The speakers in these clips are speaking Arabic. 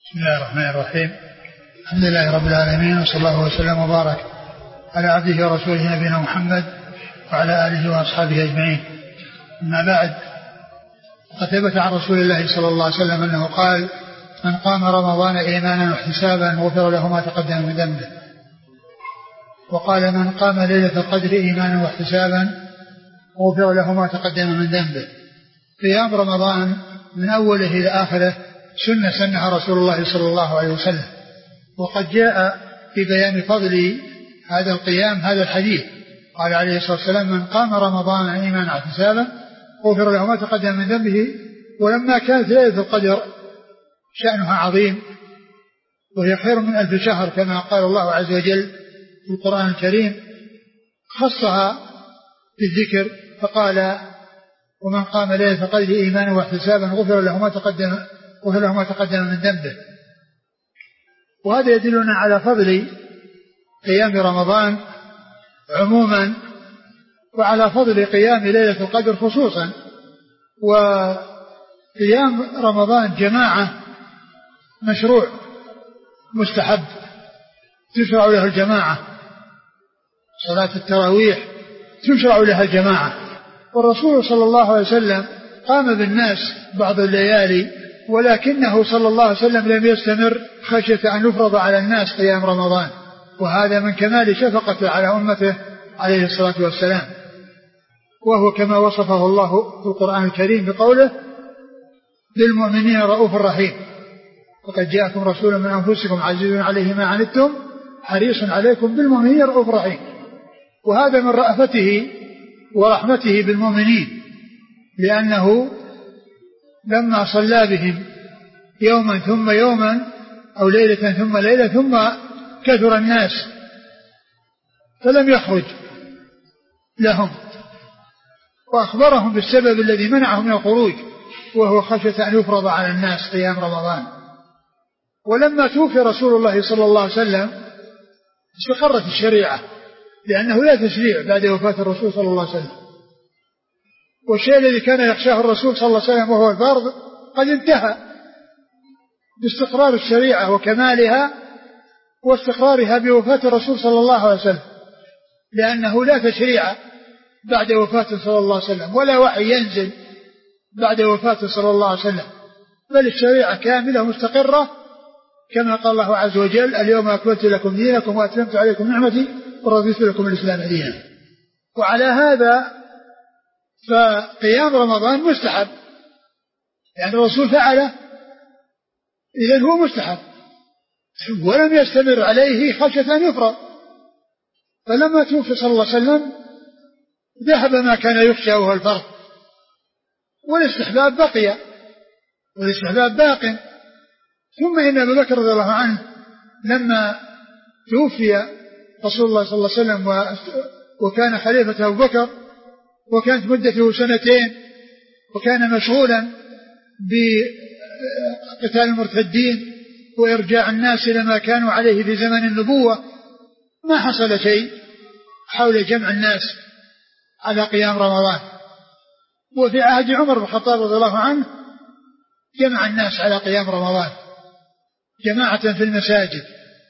بسم الله الرحمن الرحيم. الحمد لله رب العالمين، وصلى الله وسلم وبارك على عبده ورسوله نبينا محمد وعلى آله وأصحابه أجمعين. أما بعد، قد ثبت عن رسول الله صلى الله عليه وسلم أنه قال: من قام رمضان إيمانا واحتسابا غفر له ما تقدم من ذنبه. وقال: من قام ليلة القدر إيمانا واحتسابا غفر له ما تقدم من ذنبه. قيام رمضان من أوله إلى آخره سنة سنها رسول الله صلى الله عليه وسلم، وقد جاء في بيان فضل هذا القيام هذا الحديث. قال عليه الصلاة والسلام: من قام رمضان إيمانا واحتسابا غفر له ما تقدم من ذنبه. ولما كانت ليلة القدر شأنها عظيم وهي خير من 1000 شهر كما قال الله عز وجل في القرآن الكريم، خصها بالذكر فقال: ومن قام ليلة القدر إيمانا واحتسابا غفر له ما تقدم من ذنبه. وهذا يدلنا على فضل قيام رمضان عموما، وعلى فضل قيام ليلة القدر خصوصا. وقيام رمضان جماعة مشروع مستحب تشرع له الجماعة، صلاة التراويح تشرع لها الجماعة. والرسول صلى الله عليه وسلم قام بالناس بعض الليالي، ولكنه صلى الله عليه وسلم لم يستمر خشية أن يفرض على الناس قيام رمضان، وهذا من كمال شفقته على أمته عليه الصلاة والسلام. وهو كما وصفه الله في القرآن الكريم بقوله: بالمؤمنين رؤوف رحيم، وقد جاءكم رسول من أنفسكم عزيز عليه ما عنتم حريص عليكم بالمؤمنين رؤوف رحيم. وهذا من رأفته ورحمته بالمؤمنين، لأنه لما صلى بهم يوما ثم يوما أو ليلة ثم ليلة ثم كثر الناس فلم يخرج لهم، وأخبرهم بالسبب الذي منعهم من الخروج، وهو خشية أن يفرض على الناس قيام رمضان. ولما توفي رسول الله صلى الله عليه وسلم استقرت الشريعة، لأنه لا تشريع بعد وفاة الرسول صلى الله عليه وسلم، والشيء الذي كان يخشاه الرسول صلى الله عليه وسلم وهو الفرض قد انتهى باستقرار الشريعة وكمالها واستقرارها بوفاة الرسول صلى الله عليه وسلم، لأنه لا تشريع بعد وفاة صلى الله عليه وسلم ولا وحي ينزل بعد وفاة صلى الله عليه وسلم، بل الشريعة كاملة مستقرة كما قال الله عز وجل: اليوم أكملت لكم دينكم وأتممت عليكم نعمتي ورضيت لكم الإسلام دينا. وعلى هذا فقيام رمضان مستحب، يعني الرسول فعله، إذن هو مستحب، ولم يستمر عليه خشية أن يفرض. فلما توفي صلى الله عليه وسلم ذهب ما كان يخشى وهو الفرض، والاستحباب بقي والاستحباب باق. ثم إن أبي بكر رضي الله عنه لما توفي رسول الله صلى الله عليه وسلم وكان خليفة أبو بكر، وكانت مدته 2 سنين، وكان مشغولا بقتال المرتدين وإرجاع الناس إلى ما كانوا عليه في زمن النبوة، ما حصل شيء حول جمع الناس على قيام رمضان. وفي عهد عمر بن الخطاب رضي الله عنه جمع الناس على قيام رمضان جماعة في المساجد.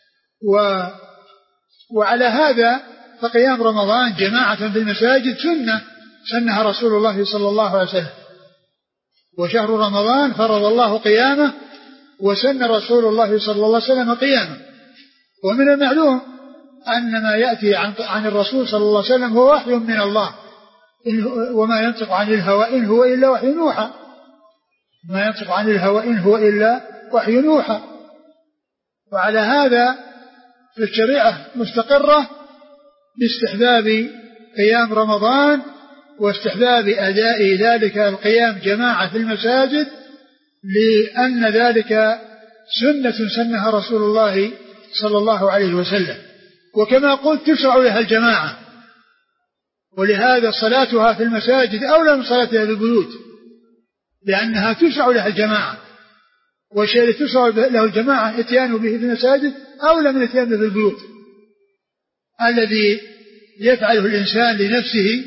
وعلى هذا فقيام رمضان جماعة في المساجد سنها رسول الله صلى الله عليه وسلم. وشهر رمضان فرض الله قيامه، وسن رسول الله صلى الله عليه وسلم قيامه. ومن المعلوم أن ما يأتي عن الرسول صلى الله عليه وسلم هو وحي من الله، وما ينطق عن الهوى إن هو إلا وحي يوحى، ما ينطق عن الهوى إن هو إلا وحي يوحى. وعلى هذا فالشريعة مستقرة باستحباب قيام رمضان واستحباب أداء ذلك القيام جماعة في المساجد، لأن ذلك سنة سنها رسول الله صلى الله عليه وسلم. وكما قلت تشرع لها الجماعة، ولهذا صلاتها في المساجد أولى من صلاتها في البيوت، لأنها تشرع لها الجماعة، والشيء الذي تشرع له الجماعة اتيان به في المساجد أولى من اتيان به في البيوت. الذي يفعله الإنسان لنفسه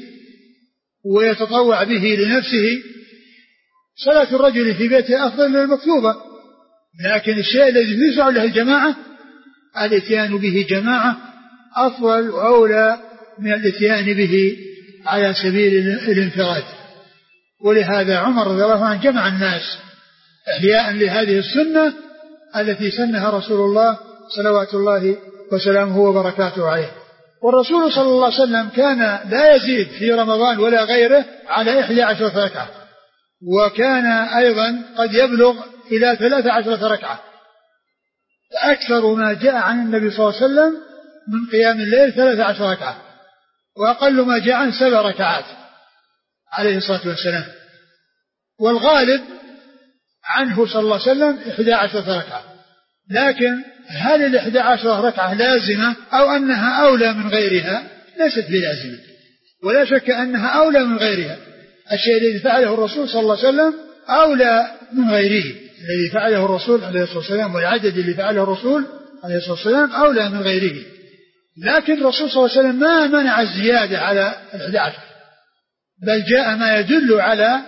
ويتطوع به لنفسه، صلاة الرجل في بيته أفضل من المكتوبة، لكن الشيء الذي تشرع له الجماعة الاتيان به جماعة أفضل وأولى من الاتيان به على سبيل الانفراد. ولهذا عمر رضي الله عنه جمع الناس إحياء لهذه السنة التي سنها رسول الله صلوات الله وسلامه وبركاته عليه. والرسول صلى الله عليه وسلم كان لا يزيد في رمضان ولا غيره على 11 ركعة، وكان أيضا قد يبلغ إلى 13 ركعة. أكثر ما جاء عن النبي صلى الله عليه وسلم من قيام الليل 13 ركعة، وأقل ما جاء عن 7 ركعات عليه الصلاة والسلام. والغالب عنه صلى الله عليه وسلم 11 ركعة. لكن هل 11 ركعة لازمة أو أنها أولى من غيرها؟ ليست بلازمة، ولا شك أنها أولى من غيرها. الشيء الذي فعله الرسول صلى الله عليه وسلم أولى من غيره، الذي فعله الرسول عليه الصلاة والسلام والعدد اللي فعله الرسول عليه الصلاة والسلام أولى من غيره. لكن الرسول صلى الله عليه وسلم ما منع الزيادة على 11، بل جاء ما يدل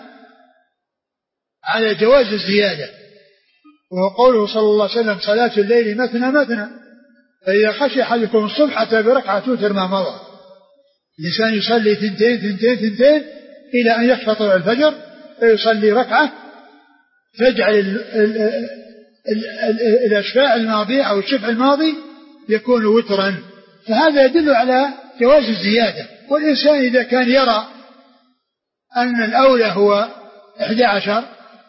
على جواز الزيادة، وهو قوله صلى الله عليه وسلم صلاة الليل مثنى مثنى، فإذا خشي أحدكم الصبح أتى بركعة توتر ما مضى. الإنسان يصلي 2 إلى أن يخفى طلوع الفجر، فيصلي ركعة تجعل الأشفاع الماضية أو الشفع الماضي يكون وترا، فهذا يدل على جواز الزيادة. والإنسان إذا كان يرى أن الأولى هو 11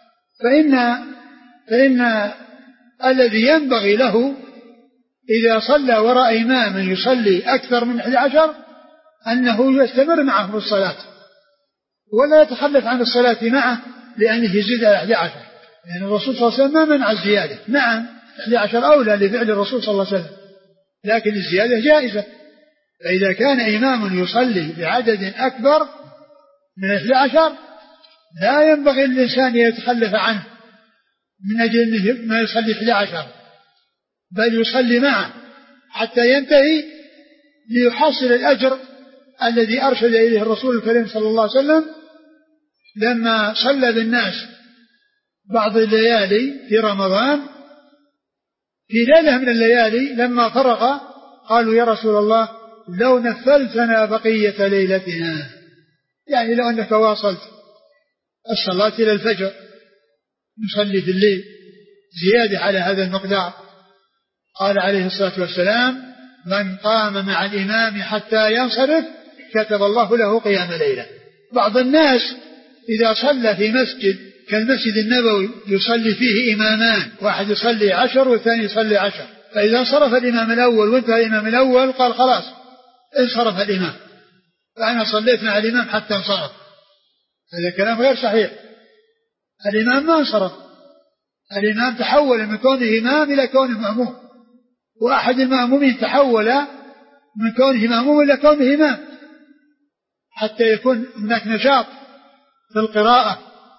فإن الذي ينبغي له إذا صلى وراء إمام يصلي أكثر من 11 أنه يستمر معه في الصلاة ولا يتخلف عن الصلاة معه لأنه يزيد على 11، لأن الرسول صلى الله عليه وسلم ما منع الزيادة. نعم 11 أولى لفعل الرسول صلى الله عليه وسلم، لكن الزيادة جائزة. فإذا كان إمام يصلي بعدد أكبر من 11 لا ينبغي الإنسان يتخلف عنه من أجل أنه ما يصلي 11، بل يصلي معه حتى ينتهي ليحصل الأجر الذي أرشد إليه الرسول الكريم صلى الله عليه وسلم لما صلى بالناس بعض الليالي في رمضان. في ليلة من الليالي لما فرغ قالوا يا رسول الله لو نفلتنا بقية ليلتنا، يعني لو أنك واصلت الصلاة إلى الفجر نصلي في الليل زيادة على هذا المقدار. قال عليه الصلاة والسلام من قام مع الإمام حتى ينصرف كتب الله له قيام ليلة. بعض الناس إذا صلى في مسجد كالمسجد النبوي يصلي فيه إمامان، واحد يصلي 10 والثاني يصلي 10، فإذا انصرف الإمام الأول وانتهى الإمام الأول قال خلاص انصرف الإمام فأنا صليت مع الإمام حتى انصرف. هذا كلام غير صحيح. الإمام ما انصرف، الإمام تحول من كونه إمام إلى كونه مأموم، وأحد المأمومين تحول من كونه مأموم إلى كونه إمام حتى يكون هناك نشاط في القراءة.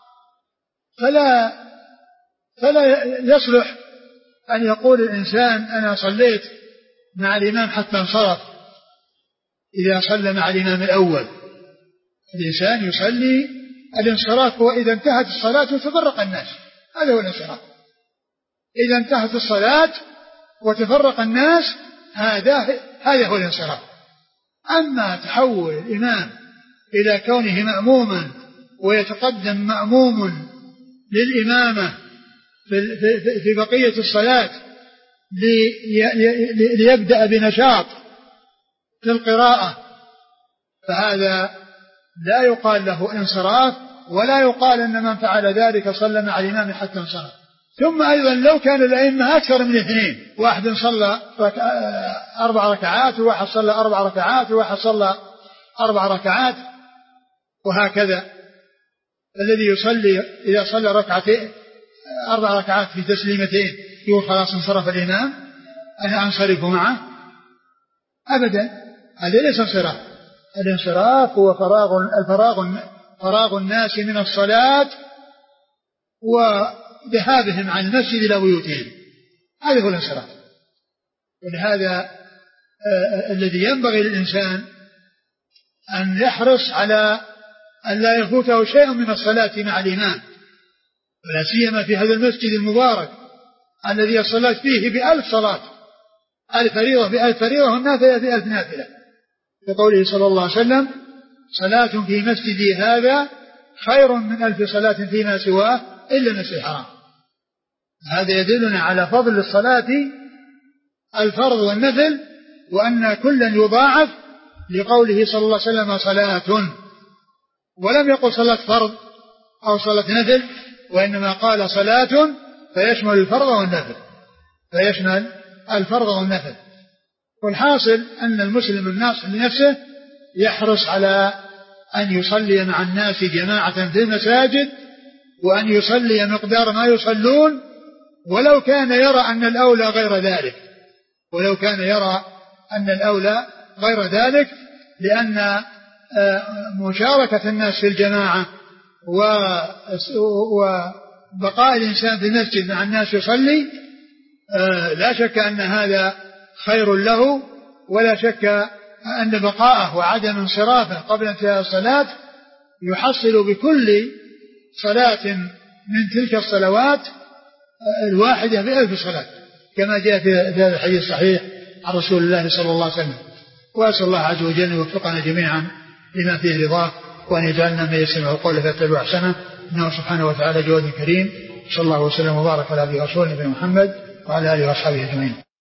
فلا يصلح أن يقول الإنسان أنا صليت مع الإمام حتى انصرف إذا صلى مع الإمام الأول. الإنسان يصلي الانصراف هو إذا انتهت الصلاة وتفرق الناس، هذا هو الانصراف. إذا انتهت الصلاة وتفرق الناس هذا هو الانصراف. أما تحول الإمام إلى كونه مأموما ويتقدم مأموم للإمامة في بقية الصلاة ليبدأ بنشاط في القراءة، فهذا لا يقال له انصراف، ولا يقال أن من فعل ذلك صلى مع الإمام حتى انصرف. ثم أيضا لو كان الأئمة أكثر من 2، واحد صلى 4 ركعات وواحد صلى 4 ركعات وواحد صلى 4 ركعات وهكذا، الذي يصلي إذا صلى 4 ركعات في تسليمتين يقول خلاص انصرف الإمام أنا أنصرف معه؟ أبدا، هذا ليس انصراف. الانصراف هو فراغ الناس من الصلاة وذهابهم عن المسجد إلى بيوتهم، هذا هو الانصراف. ولهذا الذي ينبغي للإنسان أن يحرص على أن لا يفوته شيء من الصلاة مع الإمام، ولا سيما في هذا المسجد المبارك الذي صلت فيه ب1000 صلاة، الفريضة ب1000 فريضة والنافلة ب1000 نافلة، كقوله صلى الله عليه وسلم: صلاة في مسجدي هذا خير من 1000 صلاة فيما سواه إلا المسجد الحرام. هذا يدلنا على فضل الصلاة الفرض والنفل، وأن كلا يضاعف، لقوله صلى الله عليه وسلم: صلاة، ولم يقل صلاة فرض أو صلاة نفل، وإنما قال صلاة فيشمل الفرض والنفل، فيشمل الفرض والنفل. والحاصل أن المسلم الناصح لنفسه يحرص على أن يصلي مع الناس جماعة في المساجد، وأن يصلي مقدار ما يصلون، ولو كان يرى أن الأولى غير ذلك، ولو كان يرى أن الأولى غير ذلك، لأن مشاركة الناس في الجماعة وبقاء الإنسان في المسجد مع الناس يصلي لا شك أن هذا خير له، ولا شك أن بقاءه وعدم انصرافه قبل انتهاء الصلاة يحصل بكل صلاة من تلك الصلوات الواحدة ب1000 صلاة، كما جاء في هذا الحديث الصحيح عن رسول الله صلى الله عليه وسلم. وأسأل الله عز وجل يوفقنا جميعا لما فيه رضاه، وأن يجعلنا من يسمع القول فيتبع أحسنه، إنه سبحانه وتعالى جواد كريم. صلى الله وسلم وبارك على عبده ورسوله نبينا محمد وعلى آله وأصحابه أجمعين.